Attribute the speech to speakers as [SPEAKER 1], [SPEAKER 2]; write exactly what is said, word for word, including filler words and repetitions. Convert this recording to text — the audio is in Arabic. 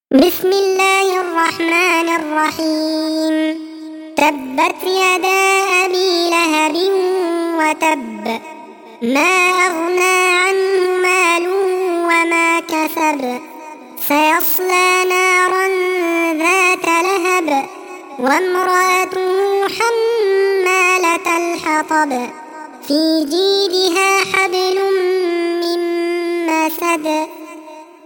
[SPEAKER 1] بسم الله الرحمن الرحيم. تبت يدا أبي لهب وتب، ما أغنى عنه ماله وما كسب، سيصلى نارا ذات لهب وامرأته حمالة الحطب، في جيدها حبل من مسد.